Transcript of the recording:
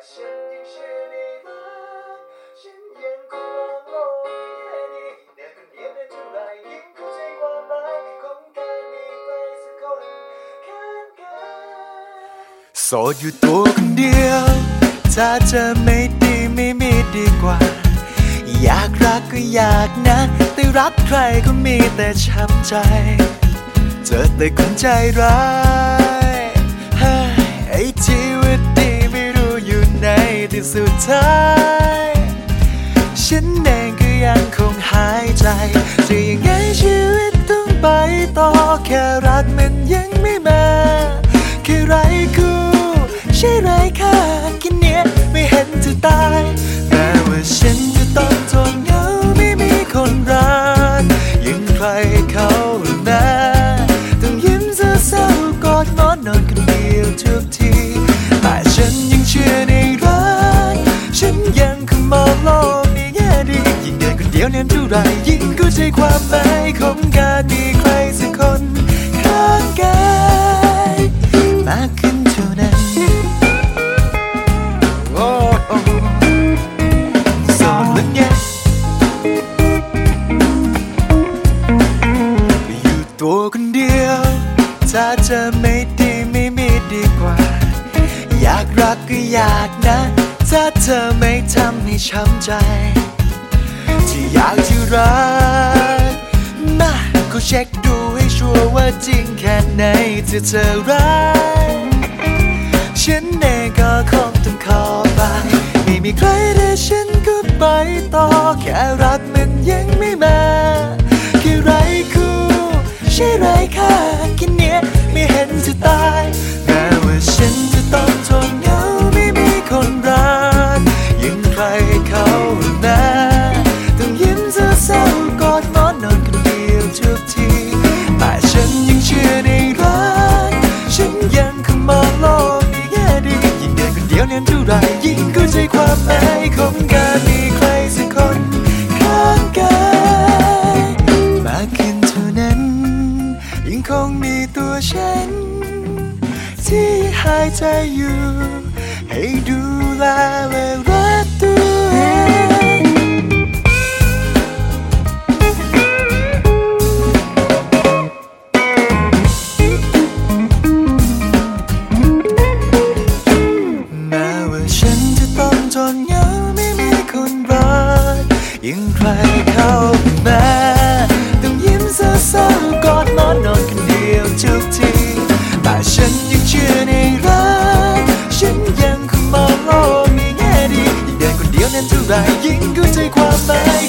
ฉันยังเชื่อในรักฉันยังคงมองโลกในแง่ดีเดินคนเดียวได้เท่าไรยิ่งเข้าใจความหมายของการมีใครสักคนข้างกายโสดอยู่ตัวคนเดียวถ้าจะไม่ดีไม่มีดีกว่าอยากรักก็อยากนะแต่รักใครก็มีแต่ช้ำใจเจอแต่คนใจร้ายไอ้ชีวิตดีไม่รู้อยู่ไหนที่สุดท้ายฉันเองก็ยังคงหายใจจะยังไงชีวิตต้องไปต่อแค่รักมันยังไม่มาแค่ไรคู่ใช่ไรค่าแค่เนี้ยไม่เห็นจะตายแม้ว่าฉันจะต้องทนเหงาไม่มีคนรักยังใครเขาแม้ต้องยิ้มเศร้าๆกอดหมอนนอนคนเดียวทุกทีแต่ฉันยังเชื่อในรักฉันยังคงมองโลกในแง่ดียิ่งเดินคนเดียวเน้นเท่าไรยิ่งเข้าใจความหมายของการมีใครสักคนข้างกายมากขึ้นเท่านั้นโอ้โสดแล้วไงอยู่ตัวคนเดียวถ้าจะไม่ดีไม่มีดีกว่าอยากรักก็อยากนะถ้าเธอไม่ทำให้ช้ำใจที่อยากจะรักมาก็เช็คดูให้ชัวร์ว่าจริงแค่ไหนที่เธอรักฉันเองก็คงต้องขอไปไม่มีใครแต่ฉันก็ไปต่อแค่รักมันยังไม่มาแค่ไรคู่ใช่ไรค่าแค่เนี้ยไม่เห็นจะตายแม้ว่าฉันจะต้องทนเหงาไม่มีคนรักยังใครเขาแม้ต้องยิ้มเศร้าๆกอดหมอนนอนคนเดียวทุกทีแต่ฉันยังเชื่อในรักฉันยังคงมองโลกในแง่ดียิ่งเดินคนเดียวเน้นเท่าไรยิ่งเข้าใจความหมายของการมีใครสักคนข้างกายมากขึ้นเท่านั้นยังคงมีตัวฉันที่หายใจอยู่ให้ดูแลและรักตัวเองแม้ว่าฉันจะต้องทนเหงาไม่มีคนรักยังใครเข้ามาต้องยิ้มเศร้าๆกอดหมอนนอนคนเดียวทุกทีแต่ฉันยังเชื่อในรักฉันยังคงมองโลกในแง่ดียิ่งเดินคนเดียวนั้นเท่าไรยิ่งเข้าใจความหมาย